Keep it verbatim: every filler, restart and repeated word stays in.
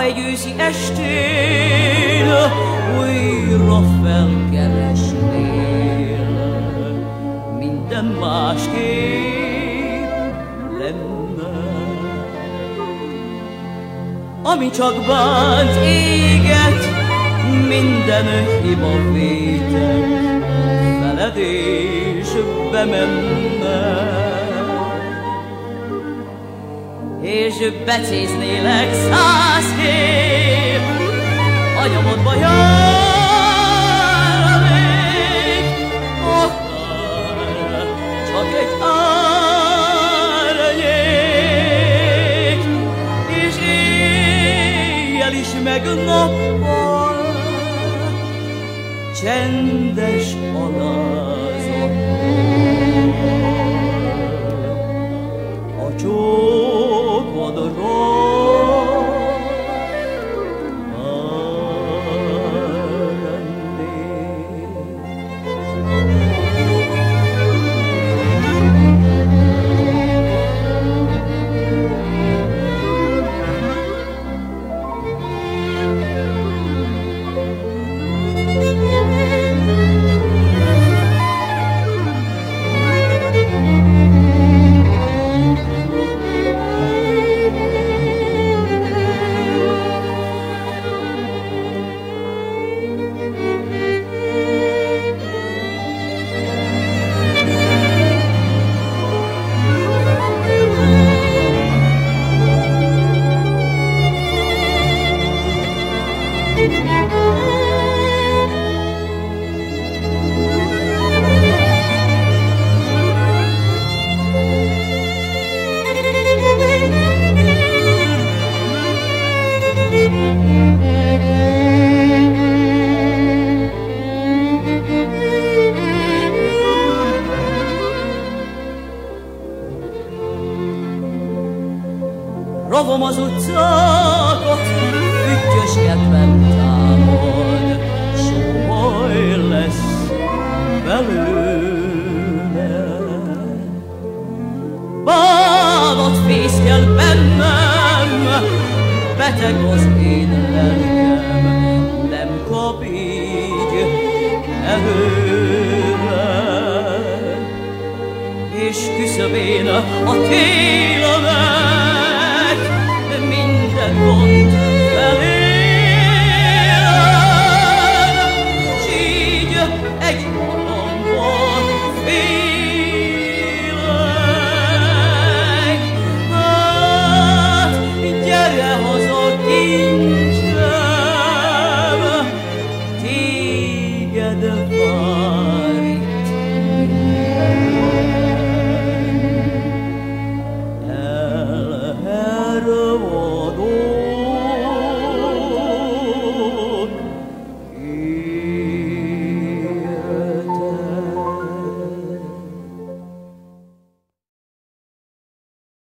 egy őszi estén újra felkeresnél, minden másképp lenne. Ami csak bánt, éget, minden hiba vétek, veled és bemenne. És becéznélek száz év, a nyomodba járnék, akár csak egy árnyék, és éjjel is meg nappal csendes alázat. A csókodról rovom az utcákat, füttyös kedvem támad, sohaj lesz belőle. Bánat fészkel bennem, beteg az én lelkem, nem kap így előre. És küszöbén a télemet minden gond